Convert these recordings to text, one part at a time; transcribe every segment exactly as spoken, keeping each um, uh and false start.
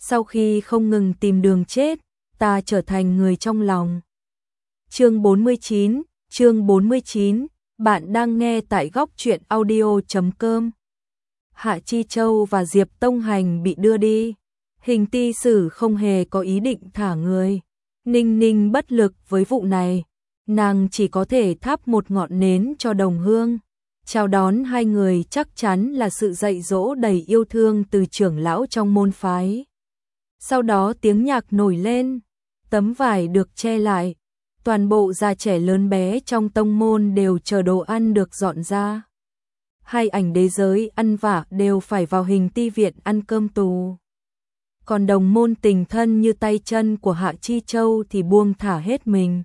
sau khi không ngừng tìm đường chết, ta trở thành người trong lòng. Chương bốn mươi chín, chương bốn mươi chín, bạn đang nghe tại góc truyện audio chấm com. Hạ Chi Châu và Diệp Tông Hành bị đưa đi. Hình Ti Sử không hề có ý định thả người. Ninh Ninh bất lực với vụ này, nàng chỉ có thể thắp một ngọn nến cho đồng hương. Chào đón hai người chắc chắn là sự dạy dỗ đầy yêu thương từ trưởng lão trong môn phái. Sau đó tiếng nhạc nổi lên, tấm vải được che lại, toàn bộ già trẻ lớn bé trong tông môn đều chờ đồ ăn được dọn ra. Hai ảnh đế giới ăn vạ đều phải vào Hình Ti viện ăn cơm tù. Còn đồng môn tình thân như tay chân của Hạ Chi Châu thì buông thả hết mình.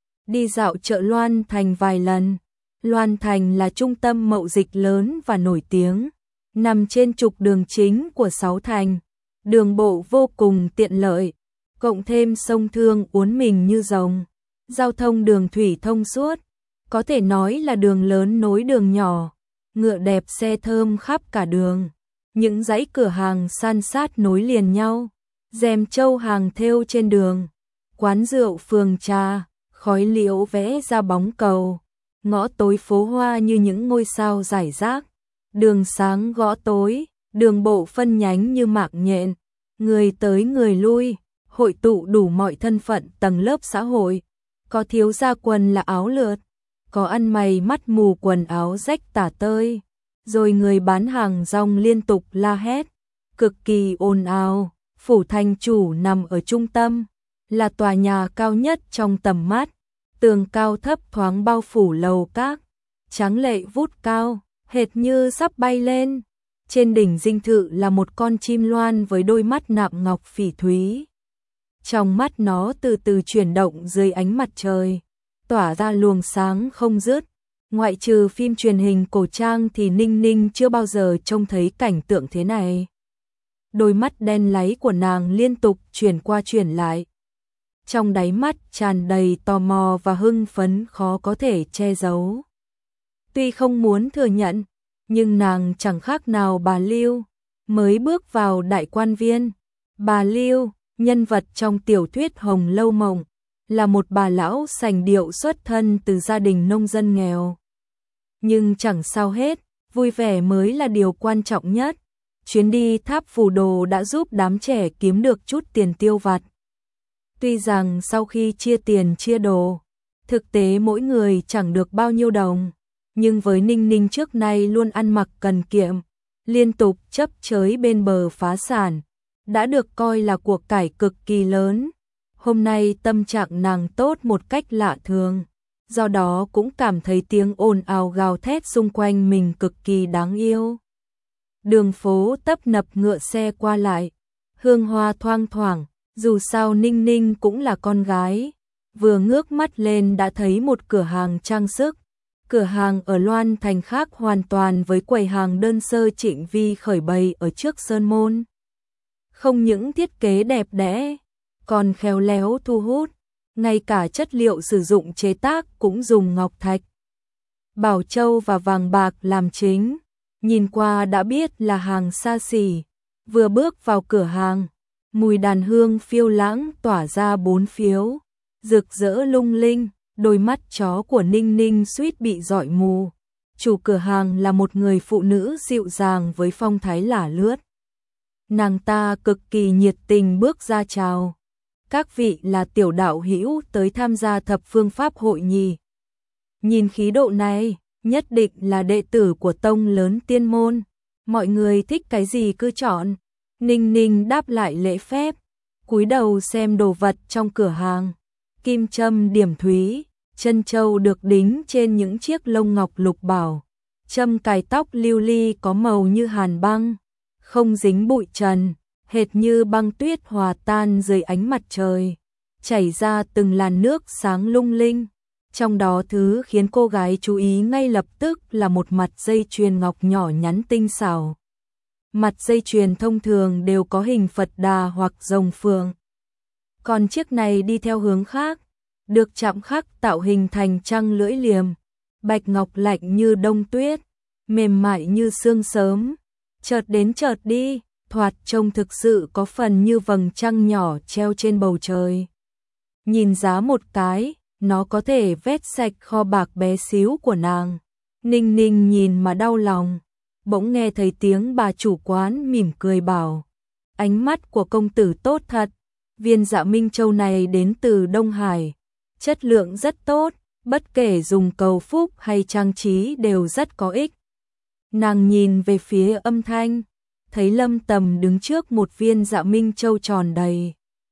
Đi dạo chợ Loan Thành vài lần. Loan Thành là trung tâm mậu dịch lớn và nổi tiếng, nằm trên trục đường chính của sáu thành. Đường bộ vô cùng tiện lợi, cộng thêm sông Thương uốn mình như rồng. Giao thông đường thủy thông suốt, có thể nói là đường lớn nối đường nhỏ, ngựa đẹp xe thơm khắp cả đường. Những dãy cửa hàng san sát nối liền nhau, rèm châu hàng thêu trên đường, quán rượu phường trà, khói liễu vẽ ra bóng cầu, ngõ tối phố hoa như những ngôi sao rải rác, đường sáng gõ tối, đường bộ phân nhánh như mạng nhện, người tới người lui, hội tụ đủ mọi thân phận tầng lớp xã hội, có thiếu gia quần là áo lượt, có ăn mày mắt mù quần áo rách tả tơi. Rồi người bán hàng rong liên tục la hét, cực kỳ ồn ào. Phủ thành chủ nằm ở trung tâm, là tòa nhà cao nhất trong tầm mắt, tường cao thấp thoáng bao phủ lầu các, tráng lệ vút cao, hệt như sắp bay lên. Trên đỉnh dinh thự là một con chim loan với đôi mắt nạm ngọc phỉ thúy. Trong mắt nó từ từ chuyển động dưới ánh mặt trời, tỏa ra luồng sáng không dứt. Ngoại trừ phim truyền hình cổ trang thì Ninh Ninh chưa bao giờ trông thấy cảnh tượng thế này. Đôi mắt đen láy của nàng liên tục chuyển qua chuyển lại. Trong đáy mắt tràn đầy tò mò và hưng phấn khó có thể che giấu. Tuy không muốn thừa nhận, nhưng nàng chẳng khác nào bà Lưu, mới bước vào đại quan viên. Bà Lưu, nhân vật trong tiểu thuyết Hồng Lâu Mộng, là một bà lão sành điệu xuất thân từ gia đình nông dân nghèo. Nhưng chẳng sao hết, vui vẻ mới là điều quan trọng nhất. Chuyến đi tháp phù đồ đã giúp đám trẻ kiếm được chút tiền tiêu vặt. Tuy rằng sau khi chia tiền chia đồ, thực tế mỗi người chẳng được bao nhiêu đồng, nhưng với Ninh Ninh trước nay luôn ăn mặc cần kiệm, liên tục chấp chới bên bờ phá sản, đã được coi là cuộc cải cực kỳ lớn. Hôm nay tâm trạng nàng tốt một cách lạ thường, do đó cũng cảm thấy tiếng ồn ào gào thét xung quanh mình cực kỳ đáng yêu. Đường phố tấp nập ngựa xe qua lại, hương hoa thoang thoảng, dù sao Ninh Ninh cũng là con gái, vừa ngước mắt lên đã thấy một cửa hàng trang sức. Cửa hàng ở Loan Thành khác hoàn toàn với quầy hàng đơn sơ Trịnh Vi khởi bày ở trước sơn môn. Không những thiết kế đẹp đẽ, còn khéo léo thu hút, ngay cả chất liệu sử dụng chế tác cũng dùng ngọc thạch, bảo châu và vàng bạc làm chính, nhìn qua đã biết là hàng xa xỉ. Vừa bước vào cửa hàng, mùi đàn hương phiêu lãng tỏa ra bốn phía, rực rỡ lung linh, đôi mắt chó của Ninh Ninh suýt bị dọi mù. Chủ cửa hàng là một người phụ nữ dịu dàng với phong thái lả lướt. Nàng ta cực kỳ nhiệt tình bước ra chào. Các vị là tiểu đạo hữu tới tham gia thập phương pháp hội nhỉ? Nhìn khí độ này, nhất định là đệ tử của tông lớn tiên môn. Mọi người thích cái gì cứ chọn. Ninh Ninh đáp lại lễ phép, cúi đầu xem đồ vật trong cửa hàng. Kim châm điểm thúy, chân châu được đính trên những chiếc lông ngọc lục bảo. Châm cài tóc lưu ly có màu như hàn băng, không dính bụi trần, hệt như băng tuyết hòa tan dưới ánh mặt trời, chảy ra từng làn nước sáng lung linh. Trong đó thứ khiến cô gái chú ý ngay lập tức là một mặt dây chuyền ngọc nhỏ nhắn tinh xảo. Mặt dây chuyền thông thường đều có hình Phật Đà hoặc rồng phượng, còn chiếc này đi theo hướng khác, được chạm khắc tạo hình thành trăng lưỡi liềm, bạch ngọc lạnh như đông tuyết, mềm mại như sương sớm, chợt đến chợt đi, thoạt trông thực sự có phần như vầng trăng nhỏ treo trên bầu trời. Nhìn giá một cái, nó có thể vét sạch kho bạc bé xíu của nàng. Ninh Ninh nhìn mà đau lòng, bỗng nghe thấy tiếng bà chủ quán mỉm cười bảo, ánh mắt của công tử tốt thật, viên Dạ Minh Châu này đến từ Đông Hải, chất lượng rất tốt, bất kể dùng cầu phúc hay trang trí đều rất có ích. Nàng nhìn về phía Âm Thanh, thấy Lâm Tầm đứng trước một viên Dạ Minh Châu tròn đầy.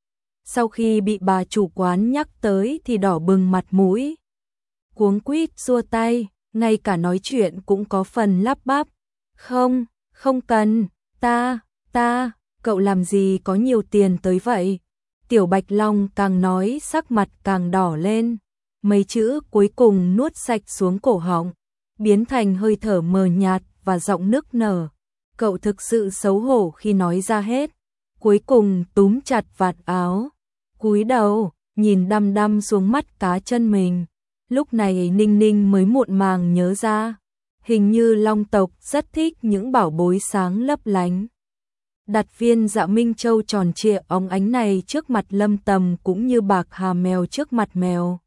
Sau khi bị bà chủ quán nhắc tới thì đỏ bừng mặt mũi, cuống quýt xua tay, ngay cả nói chuyện cũng có phần lắp bắp. Không, không cần, ta, ta, cậu làm gì có nhiều tiền tới vậy? Tiểu Bạch Long càng nói sắc mặt càng đỏ lên, mấy chữ cuối cùng nuốt sạch xuống cổ họng, biến thành hơi thở mờ nhạt và giọng nức nở. Cậu thực sự xấu hổ khi nói ra hết, cuối cùng túm chặt vạt áo, cúi đầu, nhìn đăm đăm xuống mắt cá chân mình. Lúc này Ninh Ninh mới muộn màng nhớ ra, hình như Long tộc rất thích những bảo bối sáng lấp lánh. Đặt viên Dạ Minh Châu tròn trịa óng ánh này trước mặt Lâm Tầm cũng như bạc hà mèo trước mặt mèo.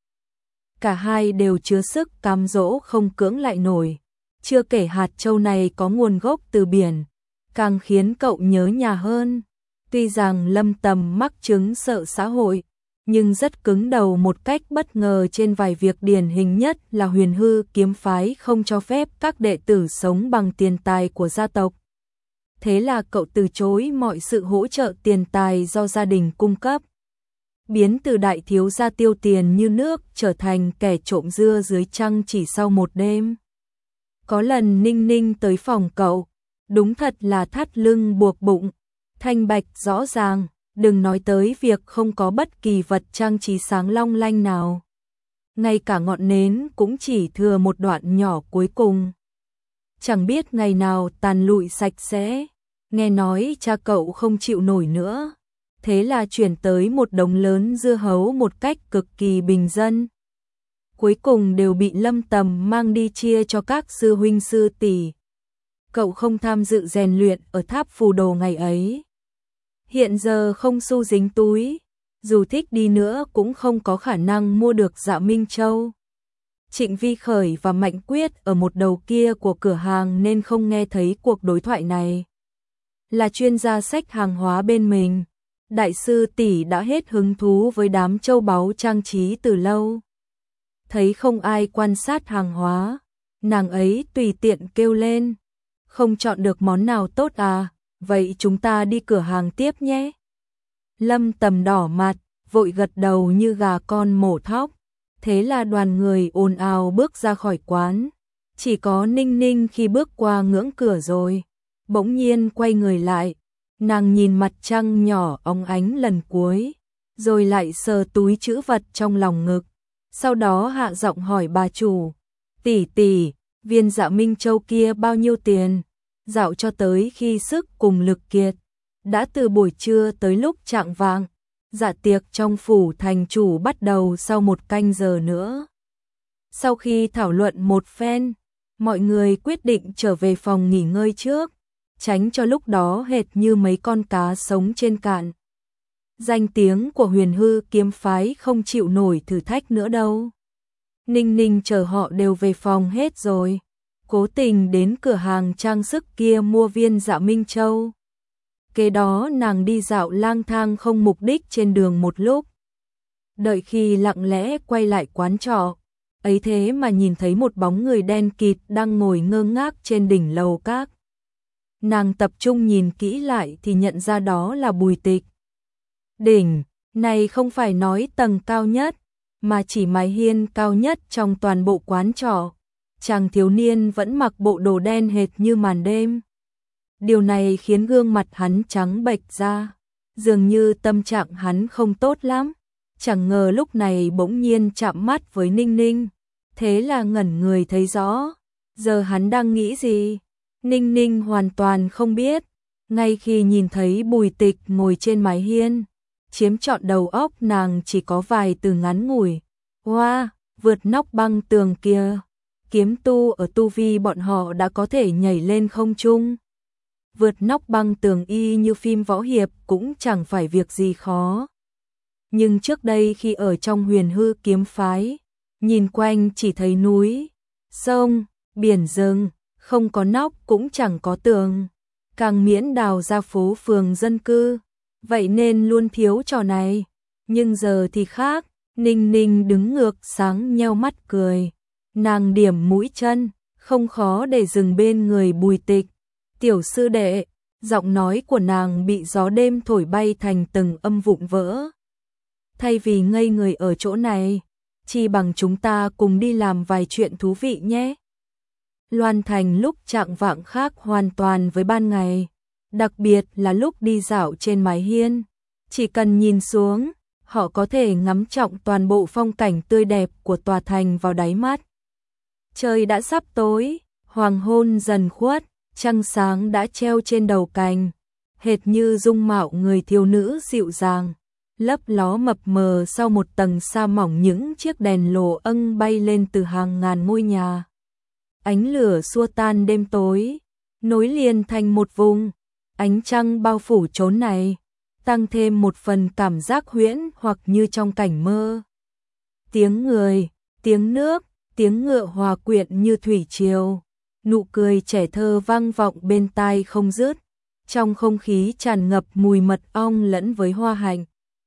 Cả hai đều chứa sức cám dỗ không cưỡng lại nổi. Chưa kể hạt châu này có nguồn gốc từ biển, càng khiến cậu nhớ nhà hơn. Tuy rằng Lâm Tầm mắc chứng sợ xã hội, nhưng rất cứng đầu một cách bất ngờ trên vài việc điển hình nhất là Huyền Hư kiếm phái không cho phép các đệ tử sống bằng tiền tài của gia tộc. Thế là cậu từ chối mọi sự hỗ trợ tiền tài do gia đình cung cấp. Biến từ đại thiếu gia tiêu tiền như nước trở thành kẻ trộm dưa dưới trăng chỉ sau một đêm. Có lần Ninh Ninh tới phòng cậu, đúng thật là thắt lưng buộc bụng, thanh bạch rõ ràng, đừng nói tới việc không có bất kỳ vật trang trí sáng long lanh nào. Ngay cả ngọn nến cũng chỉ thừa một đoạn nhỏ cuối cùng. Chẳng biết ngày nào tàn lụi sạch sẽ, nghe nói cha cậu không chịu nổi nữa, thế là chuyển tới một đống lớn dưa hấu một cách cực kỳ bình dân. Cuối cùng đều bị Lâm Tầm mang đi chia cho các sư huynh sư tỷ. Cậu không tham dự rèn luyện ở tháp phù đồ ngày ấy. Hiện giờ không xu dính túi, dù thích đi nữa cũng không có khả năng mua được Dạ Minh Châu. Trịnh Vi Khởi và Mạnh Quyết ở một đầu kia của cửa hàng nên không nghe thấy cuộc đối thoại này. Là chuyên gia xách hàng hóa bên mình, đại sư tỷ đã hết hứng thú với đám châu báu trang trí từ lâu. Thấy không ai quan sát hàng hóa, nàng ấy tùy tiện kêu lên, không chọn được món nào tốt à, vậy chúng ta đi cửa hàng tiếp nhé. Lâm Tầm đỏ mặt, vội gật đầu như gà con mổ thóc. Thế là đoàn người ồn ào bước ra khỏi quán. Chỉ có Ninh Ninh khi bước qua ngưỡng cửa rồi, bỗng nhiên quay người lại. Nàng nhìn mặt trăng nhỏ óng ánh lần cuối, rồi lại sờ túi trữ vật trong lòng ngực. Sau đó hạ giọng hỏi bà chủ, tỷ tỷ, viên Dạ Minh Châu kia bao nhiêu tiền? Dạo cho tới khi sức cùng lực kiệt. Đã từ buổi trưa tới lúc chạng vạng, dạ tiệc trong phủ thành chủ bắt đầu sau một canh giờ nữa. Sau khi thảo luận một phen, mọi người quyết định trở về phòng nghỉ ngơi trước, tránh cho lúc đó hệt như mấy con cá sống trên cạn. Danh tiếng của Huyền Hư kiếm phái không chịu nổi thử thách nữa đâu. Ninh Ninh chờ họ đều về phòng hết rồi, cố tình đến cửa hàng trang sức kia mua viên Dạ Minh Châu. Kế đó nàng đi dạo lang thang không mục đích trên đường một lúc. Đợi khi lặng lẽ quay lại quán trọ, ấy thế mà nhìn thấy một bóng người đen kịt đang ngồi ngơ ngác trên đỉnh lầu các. Nàng tập trung nhìn kỹ lại thì nhận ra đó là Bùi Tịch. Đỉnh này không phải nói tầng cao nhất, mà chỉ mái hiên cao nhất trong toàn bộ quán trọ. Chàng thiếu niên vẫn mặc bộ đồ đen hệt như màn đêm. Điều này khiến gương mặt hắn trắng bệch ra, dường như tâm trạng hắn không tốt lắm. Chẳng ngờ lúc này bỗng nhiên chạm mắt với Ninh Ninh, thế là ngẩn người thấy rõ. Giờ hắn đang nghĩ gì? Ninh Ninh hoàn toàn không biết. Ngay khi nhìn thấy Bùi Tịch ngồi trên mái hiên, chiếm trọn đầu óc nàng chỉ có vài từ ngắn ngủi. Hoa, wow, vượt nóc băng tường kia. Kiếm tu ở tu vi bọn họ đã có thể nhảy lên không trung. vượt nóc băng tường y như phim võ hiệp cũng chẳng phải việc gì khó. Nhưng trước đây khi ở trong Huyền Hư kiếm phái, nhìn quanh chỉ thấy núi, sông, biển rừng, không có nóc cũng chẳng có tường, càng miễn đào ra phố phường dân cư, vậy nên luôn thiếu trò này. Nhưng giờ thì khác, Ninh Ninh đứng ngược sáng nheo mắt cười, nàng điểm mũi chân, không khó để dừng bên người Bùi Tịch. Tiểu sư đệ, giọng nói của nàng bị gió đêm thổi bay thành từng âm vụn vỡ. Thay vì ngây người ở chỗ này, chi bằng chúng ta cùng đi làm vài chuyện thú vị nhé. Loan Thành lúc chạng vạng khác hoàn toàn với ban ngày, đặc biệt là lúc đi dạo trên mái hiên. Chỉ cần nhìn xuống, họ có thể ngắm trọng toàn bộ phong cảnh tươi đẹp của tòa thành vào đáy mắt. Trời đã sắp tối, hoàng hôn dần khuất, trăng sáng đã treo trên đầu cành, hệt như dung mạo người thiếu nữ dịu dàng, lấp ló mập mờ sau một tầng sa mỏng. Những chiếc đèn lồ âng bay lên từ hàng ngàn ngôi nhà. Ánh lửa xua tan đêm tối, nối liền thành một vùng, ánh trăng bao phủ chốn này, tăng thêm một phần cảm giác huyễn hoặc như trong cảnh mơ. Tiếng người, tiếng nước, tiếng ngựa hòa quyện như thủy triều, nụ cười trẻ thơ vang vọng bên tai không dứt, trong không khí tràn ngập mùi mật ong lẫn với hoa hạnh.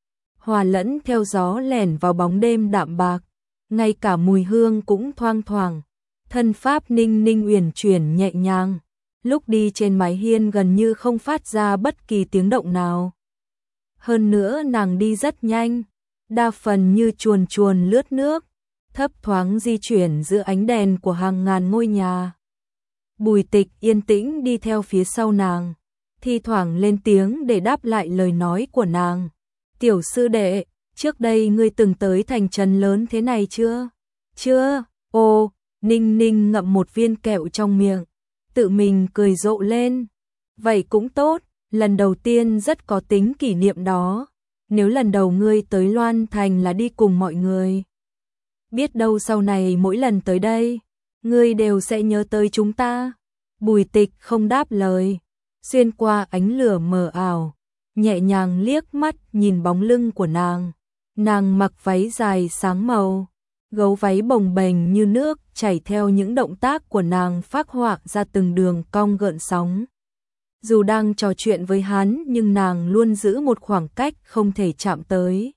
Hòa lẫn theo gió lẻn vào bóng đêm đạm bạc, ngay cả mùi hương cũng thoang thoảng. Thân pháp Ninh Ninh uyển chuyển nhẹ nhàng, lúc đi trên mái hiên gần như không phát ra bất kỳ tiếng động nào. Hơn nữa nàng đi rất nhanh, đa phần như chuồn chuồn lướt nước, thấp thoáng di chuyển giữa ánh đèn của hàng ngàn ngôi nhà. Bùi Tịch yên tĩnh đi theo phía sau nàng, thi thoảng lên tiếng để đáp lại lời nói của nàng. Tiểu sư đệ, trước đây ngươi từng tới thành trấn lớn thế này chưa? Chưa, ô, Ninh Ninh ngậm một viên kẹo trong miệng, tự mình cười rộ lên. Vậy cũng tốt, lần đầu tiên rất có tính kỷ niệm đó. Nếu lần đầu ngươi tới Loan Thành là đi cùng mọi người, biết đâu sau này mỗi lần tới đây, ngươi đều sẽ nhớ tới chúng ta. Bùi Tịch không đáp lời, xuyên qua ánh lửa mờ ảo, nhẹ nhàng liếc mắt nhìn bóng lưng của nàng. Nàng mặc váy dài sáng màu, gấu váy bồng bềnh như nước chảy theo những động tác của nàng phác họa ra từng đường cong gợn sóng. Dù đang trò chuyện với hắn nhưng nàng luôn giữ một khoảng cách không thể chạm tới,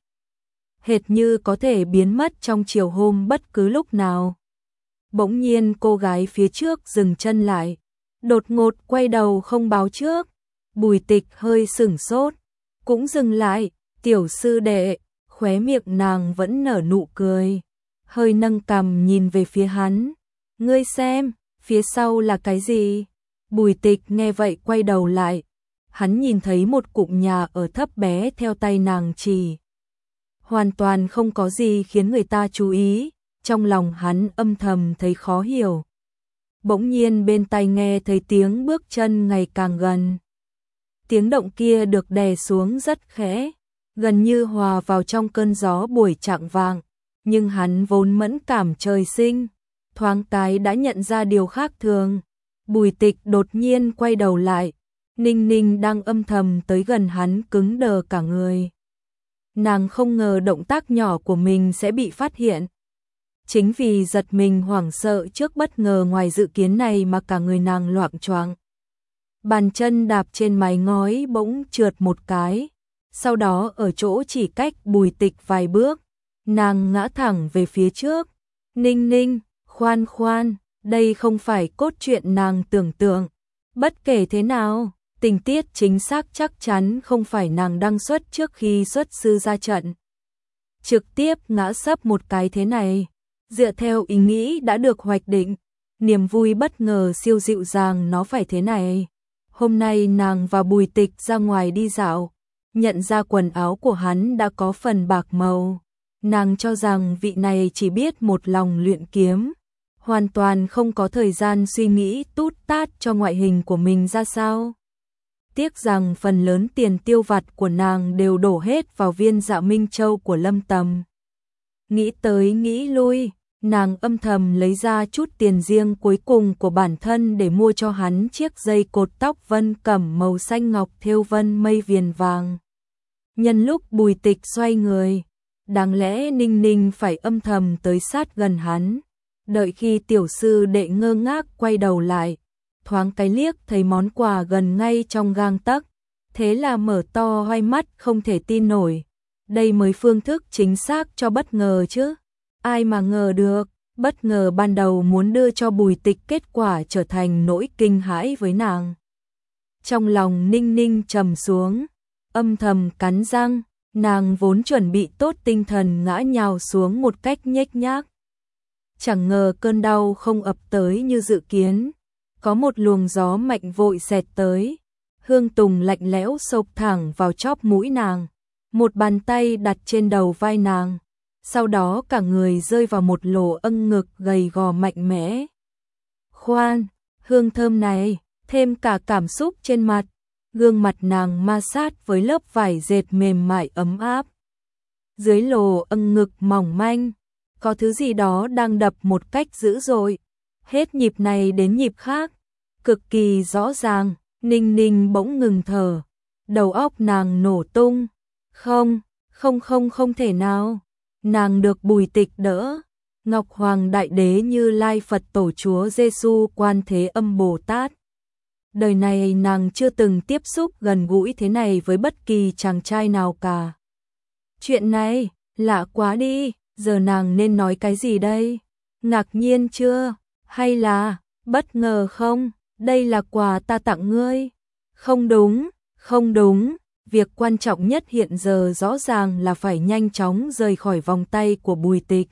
hệt như có thể biến mất trong chiều hôm bất cứ lúc nào. Bỗng nhiên cô gái phía trước dừng chân lại, đột ngột quay đầu không báo trước. Bùi Tịch hơi sửng sốt, cũng dừng lại. Tiểu sư đệ, khóe miệng nàng vẫn nở nụ cười, hơi nâng cằm nhìn về phía hắn. Ngươi xem, phía sau là cái gì? Bùi Tịch nghe vậy quay đầu lại, hắn nhìn thấy một cụm nhà ở thấp bé theo tay nàng chỉ. Hoàn toàn không có gì khiến người ta chú ý, trong lòng hắn âm thầm thấy khó hiểu. Bỗng nhiên bên tai nghe thấy tiếng bước chân ngày càng gần. Tiếng động kia được đè xuống rất khẽ, gần như hòa vào trong cơn gió buổi chạng vạng, nhưng hắn vốn mẫn cảm trời sinh, thoáng cái đã nhận ra điều khác thường. Bùi Tịch đột nhiên quay đầu lại, Ninh Ninh đang âm thầm tới gần hắn cứng đờ cả người. Nàng không ngờ động tác nhỏ của mình sẽ bị phát hiện. Chính vì giật mình hoảng sợ trước bất ngờ ngoài dự kiến này mà cả người nàng loạng choạng. Bàn chân đạp trên mái ngói bỗng trượt một cái, sau đó ở chỗ chỉ cách Bùi Tịch vài bước, nàng ngã thẳng về phía trước. Ninh Ninh, khoan khoan, đây không phải cốt truyện nàng tưởng tượng. Bất kể thế nào, tình tiết chính xác chắc chắn không phải nàng đăng xuất trước khi xuất sư ra trận. Trực tiếp ngã sấp một cái thế này, dựa theo ý nghĩ đã được hoạch định, niềm vui bất ngờ siêu dịu dàng nó phải thế này. Hôm nay nàng và Bùi Tịch ra ngoài đi dạo, nhận ra quần áo của hắn đã có phần bạc màu. Nàng cho rằng vị này chỉ biết một lòng luyện kiếm, hoàn toàn không có thời gian suy nghĩ tút tát cho ngoại hình của mình ra sao. Tiếc rằng phần lớn tiền tiêu vặt của nàng đều đổ hết vào viên Dạ Minh Châu của Lâm Tầm. Nghĩ tới nghĩ lui, nàng âm thầm lấy ra chút tiền riêng cuối cùng của bản thân để mua cho hắn chiếc dây cột tóc vân cẩm màu xanh ngọc thêu vân mây viền vàng. Nhân lúc Bùi Tịch xoay người, đáng lẽ Ninh Ninh phải âm thầm tới sát gần hắn, đợi khi tiểu sư đệ ngơ ngác quay đầu lại, thoáng cái liếc thấy món quà gần ngay trong gang tấc, thế là mở to hai mắt không thể tin nổi. Đây mới phương thức chính xác cho bất ngờ chứ. Ai mà ngờ được, bất ngờ ban đầu muốn đưa cho Bùi Tịch kết quả trở thành nỗi kinh hãi với nàng. Trong lòng Ninh Ninh trầm xuống, âm thầm cắn răng, nàng vốn chuẩn bị tốt tinh thần ngã nhào xuống một cách nhếch nhác. Chẳng ngờ cơn đau không ập tới như dự kiến, có một luồng gió mạnh vội xẹt tới, hương tùng lạnh lẽo xộc thẳng vào chóp mũi nàng, một bàn tay đặt trên đầu vai nàng, sau đó cả người rơi vào một lỗ âng ngực gầy gò mạnh mẽ. Khoan, hương thơm này, thêm cả cảm xúc trên mặt, gương mặt nàng ma sát với lớp vải dệt mềm mại ấm áp. Dưới lỗ âng ngực mỏng manh, có thứ gì đó đang đập một cách dữ dội, hết nhịp này đến nhịp khác, cực kỳ rõ ràng. Ninh Ninh bỗng ngừng thở, đầu óc nàng nổ tung. Không, không không không thể nào. Nàng được Bùi Tịch đỡ, Ngọc Hoàng Đại Đế Như Lai Phật Tổ Chúa Giêsu Quan Thế Âm Bồ Tát. Đời này nàng chưa từng tiếp xúc gần gũi thế này với bất kỳ chàng trai nào cả. Chuyện này, lạ quá đi, giờ nàng nên nói cái gì đây? Ngạc nhiên chưa? Hay là, bất ngờ không? Đây là quà ta tặng ngươi. Không đúng, không đúng, việc quan trọng nhất hiện giờ rõ ràng là phải nhanh chóng rời khỏi vòng tay của Bùi Tịch.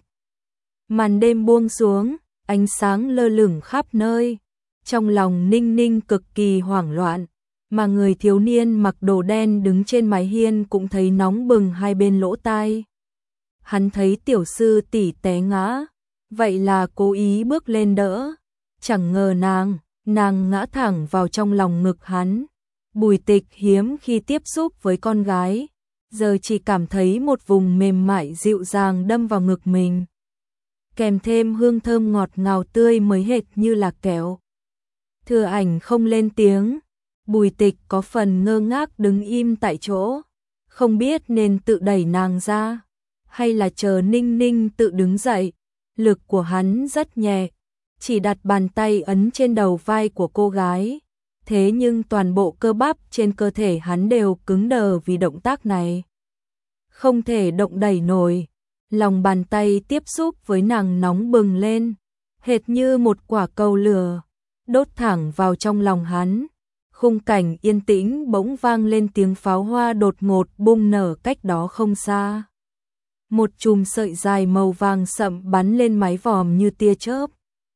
Màn đêm buông xuống, ánh sáng lơ lửng khắp nơi. Trong lòng Ninh Ninh cực kỳ hoảng loạn, mà người thiếu niên mặc đồ đen đứng trên mái hiên cũng thấy nóng bừng hai bên lỗ tai. Hắn thấy tiểu sư tỷ té ngã, vậy là cố ý bước lên đỡ. Chẳng ngờ nàng, nàng ngã thẳng vào trong lòng ngực hắn. Bùi Tịch hiếm khi tiếp xúc với con gái, giờ chỉ cảm thấy một vùng mềm mại dịu dàng đâm vào ngực mình, kèm thêm hương thơm ngọt ngào tươi mới hệt như là kẹo. Thừa Ảnh không lên tiếng, Bùi Tịch có phần ngơ ngác đứng im tại chỗ, không biết nên tự đẩy nàng ra, hay là chờ Ninh Ninh tự đứng dậy. Lực của hắn rất nhẹ, chỉ đặt bàn tay ấn trên đầu vai của cô gái. Thế nhưng toàn bộ cơ bắp trên cơ thể hắn đều cứng đờ vì động tác này. Không thể động đẩy nổi, lòng bàn tay tiếp xúc với nàng nóng bừng lên, hệt như một quả cầu lửa, đốt thẳng vào trong lòng hắn. Khung cảnh yên tĩnh bỗng vang lên tiếng pháo hoa đột ngột bung nở cách đó không xa. Một chùm sợi dài màu vàng sậm bắn lên mái vòm như tia chớp,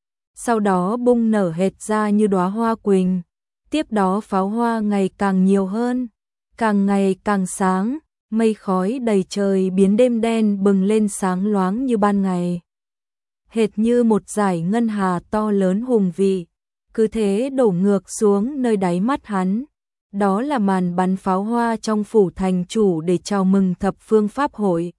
sau đó bung nở hệt ra như đóa hoa quỳnh. Tiếp đó pháo hoa ngày càng nhiều hơn, càng ngày càng sáng, mây khói đầy trời biến đêm đen bừng lên sáng loáng như ban ngày. Hệt như một dải ngân hà to lớn hùng vĩ, cứ thế đổ ngược xuống nơi đáy mắt hắn. Đó là màn bắn pháo hoa trong phủ thành chủ để chào mừng thập phương pháp hội.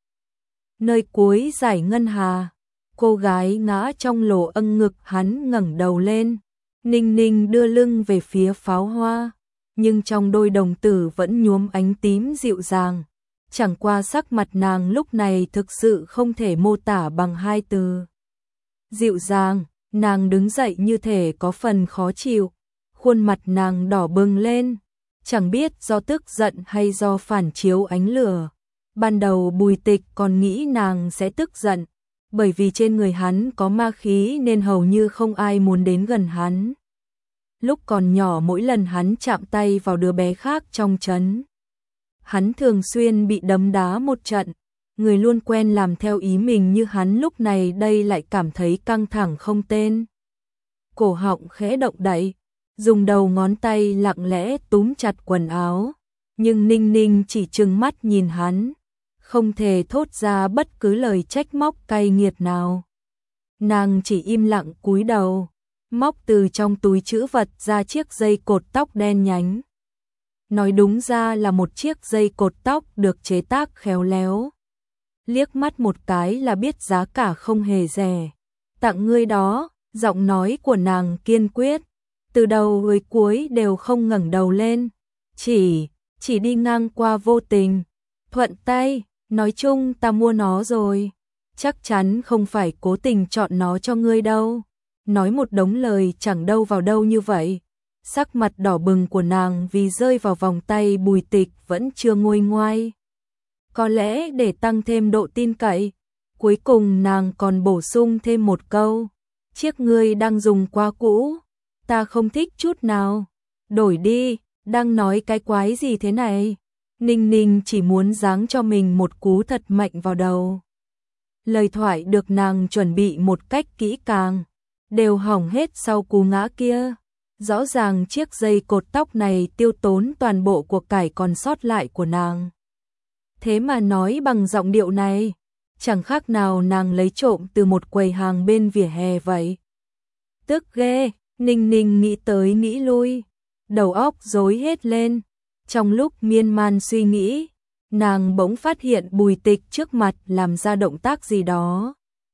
Nơi cuối dải ngân hà, cô gái ngã trong lỗ âng ngực hắn ngẩng đầu lên. Ninh Ninh đưa lưng về phía pháo hoa, nhưng trong đôi đồng tử vẫn nhuốm ánh tím dịu dàng. Chẳng qua sắc mặt nàng lúc này thực sự không thể mô tả bằng hai từ. Dịu dàng, nàng đứng dậy như thể có phần khó chịu, khuôn mặt nàng đỏ bừng lên, chẳng biết do tức giận hay do phản chiếu ánh lửa. Ban đầu Bùi Tịch còn nghĩ nàng sẽ tức giận, bởi vì trên người hắn có ma khí nên hầu như không ai muốn đến gần hắn. Lúc còn nhỏ mỗi lần hắn chạm tay vào đứa bé khác trong trấn, hắn thường xuyên bị đấm đá một trận. Người luôn quen làm theo ý mình như hắn lúc này đây lại cảm thấy căng thẳng không tên. Cổ họng khẽ động đậy, dùng đầu ngón tay lặng lẽ túm chặt quần áo, nhưng Ninh Ninh chỉ trừng mắt nhìn hắn, không thể thốt ra bất cứ lời trách móc cay nghiệt nào. Nàng chỉ im lặng cúi đầu, móc từ trong túi trữ vật ra chiếc dây cột tóc đen nhánh. Nói đúng ra là một chiếc dây cột tóc được chế tác khéo léo. Liếc mắt một cái là biết giá cả không hề rẻ. tặng ngươi đó, giọng nói của nàng kiên quyết, từ đầu tới cuối đều không ngẩng đầu lên, chỉ, chỉ đi ngang qua vô tình, thuận tay, nói chung ta mua nó rồi, chắc chắn không phải cố tình chọn nó cho ngươi đâu. Nói một đống lời chẳng đâu vào đâu như vậy. Sắc mặt đỏ bừng của nàng vì rơi vào vòng tay Bùi Tịch vẫn chưa nguôi ngoai. Có lẽ để tăng thêm độ tin cậy, cuối cùng nàng còn bổ sung thêm một câu. Chiếc ngươi đang dùng quá cũ, ta không thích chút nào. Đổi đi, đang nói cái quái gì thế này? Ninh Ninh chỉ muốn giáng cho mình một cú thật mạnh vào đầu. Lời thoại được nàng chuẩn bị một cách kỹ càng, đều hỏng hết sau cú ngã kia. Rõ ràng chiếc dây cột tóc này tiêu tốn toàn bộ của cải còn sót lại của nàng. Thế mà nói bằng giọng điệu này, chẳng khác nào nàng lấy trộm từ một quầy hàng bên vỉa hè vậy. Tức ghê, Ninh Ninh nghĩ tới nghĩ lui, đầu óc rối hết lên. Trong lúc miên man suy nghĩ, nàng bỗng phát hiện Bùi Tịch trước mặt làm ra động tác gì đó.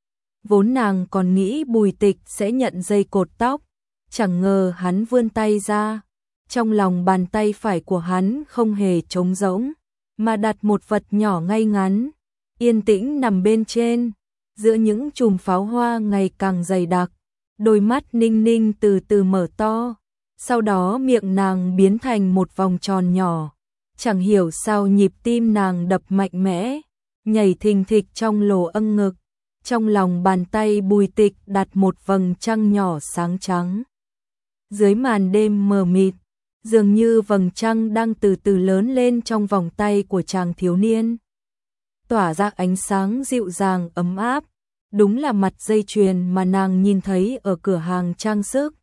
Vốn nàng còn nghĩ Bùi Tịch sẽ nhận dây cột tóc, chẳng ngờ hắn vươn tay ra. Trong lòng bàn tay phải của hắn không hề trống rỗng, mà đặt một vật nhỏ ngay ngắn, yên tĩnh nằm bên trên, giữa những chùm pháo hoa ngày càng dày đặc. Đôi mắt Ninh Ninh từ từ mở to, sau đó miệng nàng biến thành một vòng tròn nhỏ. Chẳng hiểu sao nhịp tim nàng đập mạnh mẽ, nhảy thình thịch trong lỗ âng ngực. Trong lòng bàn tay Bùi Tịch đặt một vầng trăng nhỏ sáng trắng. Dưới màn đêm mờ mịt, dường như vầng trăng đang từ từ lớn lên trong vòng tay của chàng thiếu niên. Tỏa ra ánh sáng dịu dàng ấm áp, đúng là mặt dây chuyền mà nàng nhìn thấy ở cửa hàng trang sức.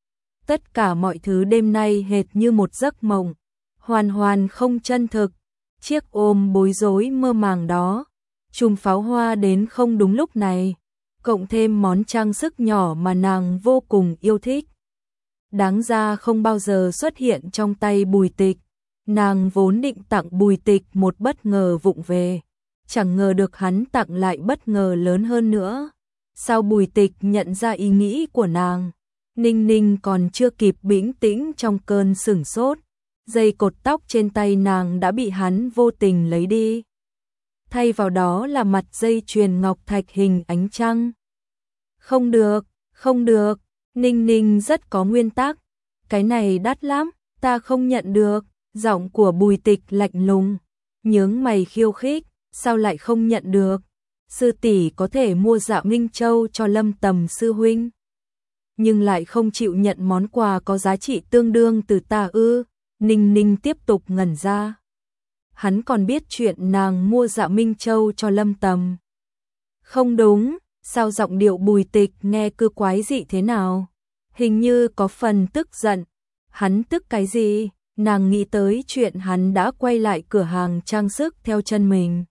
Tất cả mọi thứ đêm nay hệt như một giấc mộng, hoàn hoàn không chân thực. Chiếc ôm bối rối mơ màng đó, chùm pháo hoa đến không đúng lúc này, cộng thêm món trang sức nhỏ mà nàng vô cùng yêu thích. Đáng ra không bao giờ xuất hiện trong tay Bùi Tịch. Nàng vốn định tặng Bùi Tịch một bất ngờ vụng về, chẳng ngờ được hắn tặng lại bất ngờ lớn hơn nữa. Sao Bùi Tịch nhận ra ý nghĩ của nàng? Ninh Ninh còn chưa kịp bĩnh tĩnh trong cơn sửng sốt, dây cột tóc trên tay nàng đã bị hắn vô tình lấy đi. Thay vào đó là mặt dây chuyền ngọc thạch hình ánh trăng. Không được, không được, Ninh Ninh rất có nguyên tắc. Cái này đắt lắm, ta không nhận được. Giọng của Bùi Tịch lạnh lùng, nhướng mày khiêu khích, sao lại không nhận được? Sư tỷ có thể mua Dạ Minh Châu cho Lâm Tầm sư huynh, nhưng lại không chịu nhận món quà có giá trị tương đương từ ta ư? Ninh Ninh tiếp tục ngẩn ra. Hắn còn biết chuyện nàng mua Dạ Minh Châu cho Lâm Tầm. Không đúng, sao giọng điệu Bùi Tịch nghe cứ quái dị thế nào? Hình như có phần tức giận. Hắn tức cái gì? Nàng nghĩ tới chuyện hắn đã quay lại cửa hàng trang sức theo chân mình.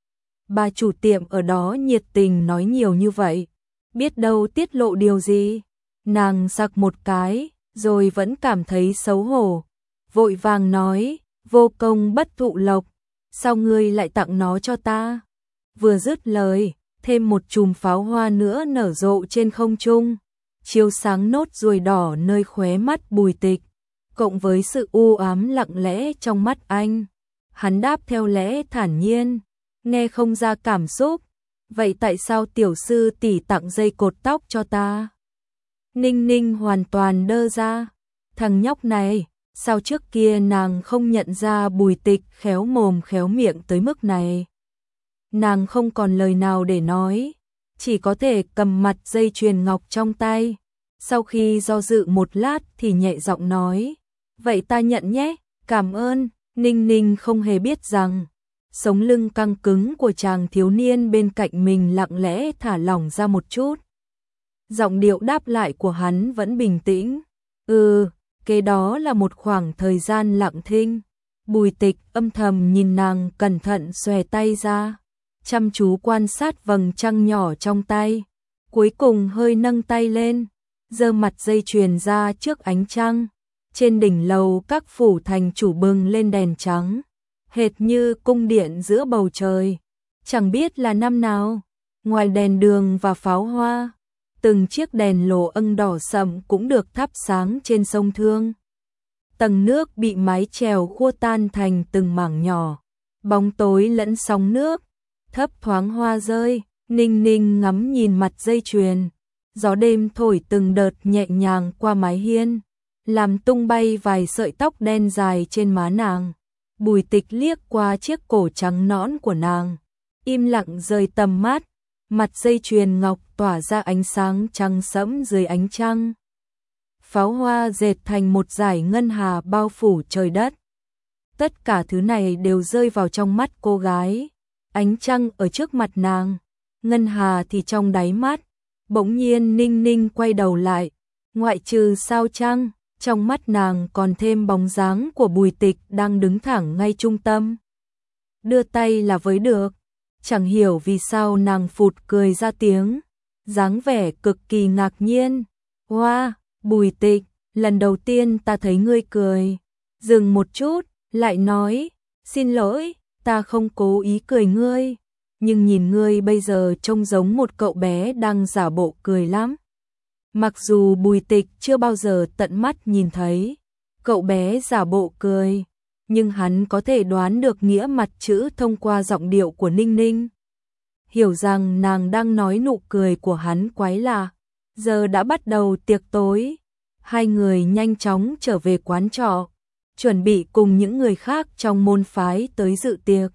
Bà chủ tiệm ở đó nhiệt tình nói nhiều như vậy, biết đâu tiết lộ điều gì. Nàng sặc một cái, rồi vẫn cảm thấy xấu hổ, vội vàng nói, vô công bất thụ lộc, sao ngươi lại tặng nó cho ta? Vừa dứt lời, thêm một chùm pháo hoa nữa nở rộ trên không trung, chiếu sáng nốt ruồi đỏ nơi khóe mắt Bùi Tịch, cộng với sự u ám lặng lẽ trong mắt anh. Hắn đáp theo lẽ thản nhiên, nghe không ra cảm xúc, vậy tại sao tiểu sư tỷ tặng dây cột tóc cho ta? Ninh Ninh hoàn toàn đơ ra, thằng nhóc này, sao trước kia nàng không nhận ra Bùi Tịch khéo mồm khéo miệng tới mức này? Nàng không còn lời nào để nói, chỉ có thể cầm mặt dây chuyền ngọc trong tay. Sau khi do dự một lát thì nhẹ giọng nói, vậy ta nhận nhé, cảm ơn. Ninh Ninh không hề biết rằng, sống lưng căng cứng của chàng thiếu niên bên cạnh mình lặng lẽ thả lỏng ra một chút. Giọng điệu đáp lại của hắn vẫn bình tĩnh. Ừ, kế đó là một khoảng thời gian lặng thinh. Bùi Tịch âm thầm nhìn nàng cẩn thận xòe tay ra, chăm chú quan sát vầng trăng nhỏ trong tay. Cuối cùng hơi nâng tay lên, giơ mặt dây chuyền ra trước ánh trăng. Trên đỉnh lầu các phủ thành chủ bừng lên đèn trắng, hệt như cung điện giữa bầu trời. Chẳng biết là năm nào, ngoài đèn đường và pháo hoa, từng chiếc đèn lồ âng đỏ sậm cũng được thắp sáng trên sông Thương. Tầng nước bị mái chèo khua tan thành từng mảng nhỏ, bóng tối lẫn sóng nước, thấp thoáng hoa rơi. Ninh Ninh ngắm nhìn mặt dây chuyền, gió đêm thổi từng đợt nhẹ nhàng qua mái hiên, làm tung bay vài sợi tóc đen dài trên má nàng. Bùi Tịch liếc qua chiếc cổ trắng nõn của nàng, im lặng rời tầm mắt, mặt dây chuyền ngọc tỏa ra ánh sáng trắng sẫm dưới ánh trăng. Pháo hoa dệt thành một dải ngân hà bao phủ trời đất. Tất cả thứ này đều rơi vào trong mắt cô gái. Ánh trăng ở trước mặt nàng, ngân hà thì trong đáy mắt. Bỗng nhiên Ninh Ninh quay đầu lại, ngoại trừ sao trăng, trong mắt nàng còn thêm bóng dáng của Bùi Tịch đang đứng thẳng ngay trung tâm. Đưa tay là với được, chẳng hiểu vì sao nàng phụt cười ra tiếng, dáng vẻ cực kỳ ngạc nhiên. Hoa, wow, Bùi Tịch, lần đầu tiên ta thấy ngươi cười. Dừng một chút, lại nói, xin lỗi, ta không cố ý cười ngươi, nhưng nhìn ngươi bây giờ trông giống một cậu bé đang giả bộ cười lắm. Mặc dù Bùi Tịch chưa bao giờ tận mắt nhìn thấy cậu bé giả bộ cười, nhưng hắn có thể đoán được nghĩa mặt chữ thông qua giọng điệu của Ninh Ninh. Hiểu rằng nàng đang nói nụ cười của hắn quái lạ. Giờ đã bắt đầu tiệc tối, hai người nhanh chóng trở về quán trọ, chuẩn bị cùng những người khác trong môn phái tới dự tiệc.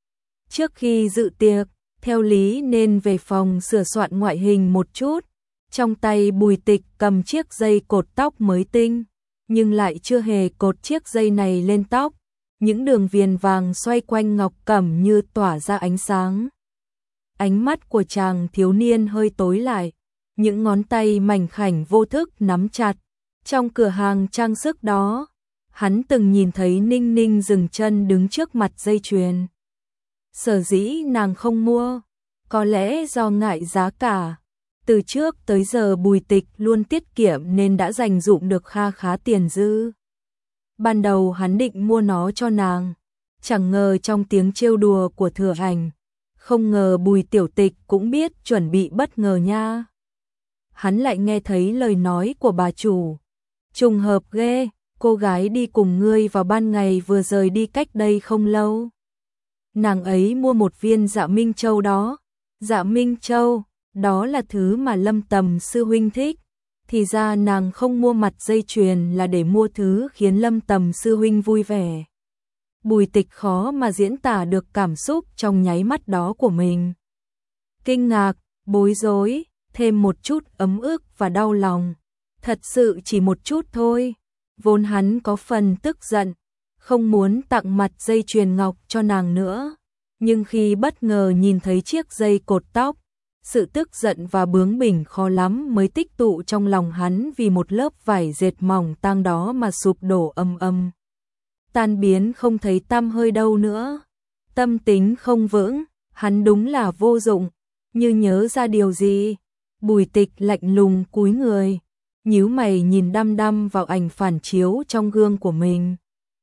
Trước khi dự tiệc, theo lý nên về phòng sửa soạn ngoại hình một chút. Trong tay Bùi Tịch cầm chiếc dây cột tóc mới tinh, nhưng lại chưa hề cột chiếc dây này lên tóc. Những đường viền vàng xoay quanh ngọc cẩm như tỏa ra ánh sáng. Ánh mắt của chàng thiếu niên hơi tối lại, những ngón tay mảnh khảnh vô thức nắm chặt. Trong cửa hàng trang sức đó, hắn từng nhìn thấy Ninh Ninh dừng chân đứng trước mặt dây chuyền. Sở dĩ nàng không mua, có lẽ do ngại giá cả. Từ trước tới giờ Bùi Tịch luôn tiết kiệm nên đã dành dụm được kha khá tiền dư. Ban đầu hắn định mua nó cho nàng, chẳng ngờ trong tiếng trêu đùa của Thừa Hành, không ngờ Bùi Tiểu Tịch cũng biết chuẩn bị bất ngờ nha. Hắn lại nghe thấy lời nói của bà chủ. Trùng hợp ghê, cô gái đi cùng ngươi vào ban ngày vừa rời đi cách đây không lâu. Nàng ấy mua một viên Dạ Minh Châu đó. Dạ Minh Châu, đó là thứ mà Lâm Tầm sư huynh thích. Thì ra nàng không mua mặt dây chuyền là để mua thứ khiến Lâm Tầm sư huynh vui vẻ. Bùi Tịch khó mà diễn tả được cảm xúc trong nháy mắt đó của mình. Kinh ngạc, bối rối, thêm một chút ấm ức và đau lòng. Thật sự chỉ một chút thôi. Vốn hắn có phần tức giận, không muốn tặng mặt dây chuyền ngọc cho nàng nữa. Nhưng khi bất ngờ nhìn thấy chiếc dây cột tóc, sự tức giận và bướng bỉnh khó lắm mới tích tụ trong lòng hắn vì một lớp vải dệt mỏng tang đó mà sụp đổ âm âm. Tan biến không thấy tăm hơi đâu nữa. Tâm tính không vững, hắn đúng là vô dụng. Như nhớ ra điều gì, Bùi Tịch lạnh lùng cúi người, nhíu mày nhìn đăm đăm vào ảnh phản chiếu trong gương của mình.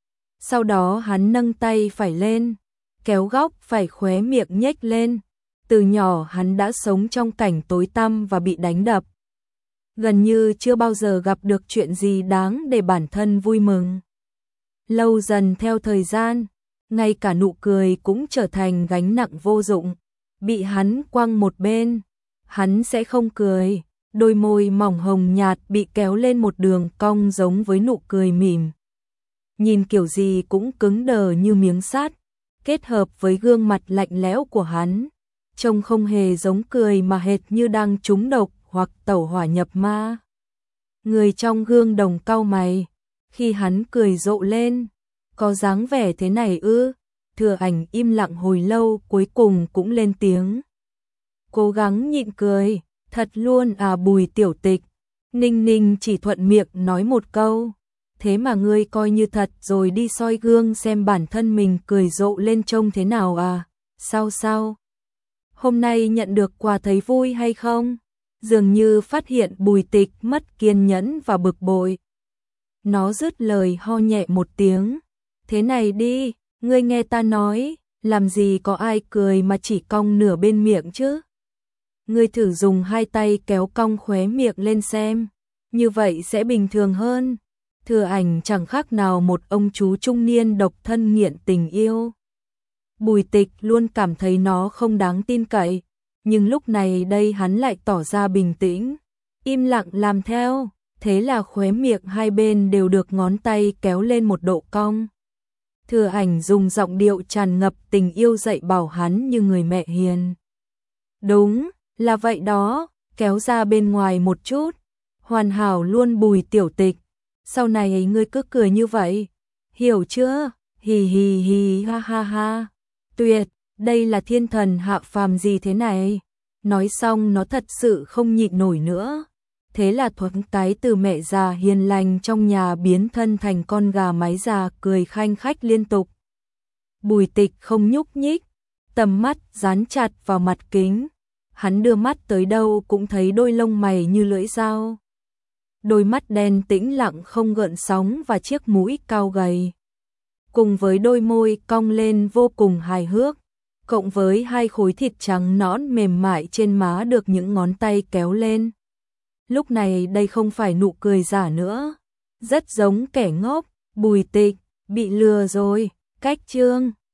Sau đó hắn nâng tay phải lên, kéo góc phải khóe miệng nhếch lên. Từ nhỏ hắn đã sống trong cảnh tối tăm và bị đánh đập. Gần như chưa bao giờ gặp được chuyện gì đáng để bản thân vui mừng. Lâu dần theo thời gian, ngay cả nụ cười cũng trở thành gánh nặng vô dụng. Bị hắn quăng một bên, hắn sẽ không cười. Đôi môi mỏng hồng nhạt bị kéo lên một đường cong giống với nụ cười mỉm. Nhìn kiểu gì cũng cứng đờ như miếng sắt, kết hợp với gương mặt lạnh lẽo của hắn, trông không hề giống cười mà hệt như đang trúng độc hoặc tẩu hỏa nhập ma. Người trong gương đồng cau mày, khi hắn cười rộ lên, có dáng vẻ thế này ư? Thừa Ảnh im lặng hồi lâu cuối cùng cũng lên tiếng. Cố gắng nhịn cười, thật luôn à Bùi Tiểu Tịch. Ninh Ninh chỉ thuận miệng nói một câu, thế mà ngươi coi như thật rồi đi soi gương xem bản thân mình cười rộ lên trông thế nào à? Sao sao? Hôm nay nhận được quà thấy vui hay không? Dường như phát hiện Bùi Tịch mất kiên nhẫn và bực bội. Nó dứt lời ho nhẹ một tiếng. Thế này đi, ngươi nghe ta nói, làm gì có ai cười mà chỉ cong nửa bên miệng chứ? Ngươi thử dùng hai tay kéo cong khóe miệng lên xem, như vậy sẽ bình thường hơn. Thừa Ảnh chẳng khác nào một ông chú trung niên độc thân nghiện tình yêu. Bùi Tịch luôn cảm thấy nó không đáng tin cậy, nhưng lúc này đây hắn lại tỏ ra bình tĩnh, im lặng làm theo, thế là khóe miệng hai bên đều được ngón tay kéo lên một độ cong. Thừa Ảnh dùng giọng điệu tràn ngập tình yêu dạy bảo hắn như người mẹ hiền. Đúng, là vậy đó, kéo ra bên ngoài một chút, hoàn hảo luôn Bùi Tiểu Tịch, sau này ngươi cứ cười như vậy, hiểu chưa? Hì hì hì ha ha ha. Tuyệt, đây là thiên thần hạ phàm gì thế này? Nói xong nó thật sự không nhịn nổi nữa. Thế là thoáng cái từ mẹ già hiền lành trong nhà biến thân thành con gà mái già cười khanh khách liên tục. Bùi Tịch không nhúc nhích, tầm mắt dán chặt vào mặt kính. Hắn đưa mắt tới đâu cũng thấy đôi lông mày như lưỡi dao. Đôi mắt đen tĩnh lặng không gợn sóng và chiếc mũi cao gầy. Cùng với đôi môi cong lên vô cùng hài hước, cộng với hai khối thịt trắng nõn mềm mại trên má được những ngón tay kéo lên. Lúc này đây không phải nụ cười giả nữa, rất giống kẻ ngốc. Bùi Tịch, bị lừa rồi, cách chương.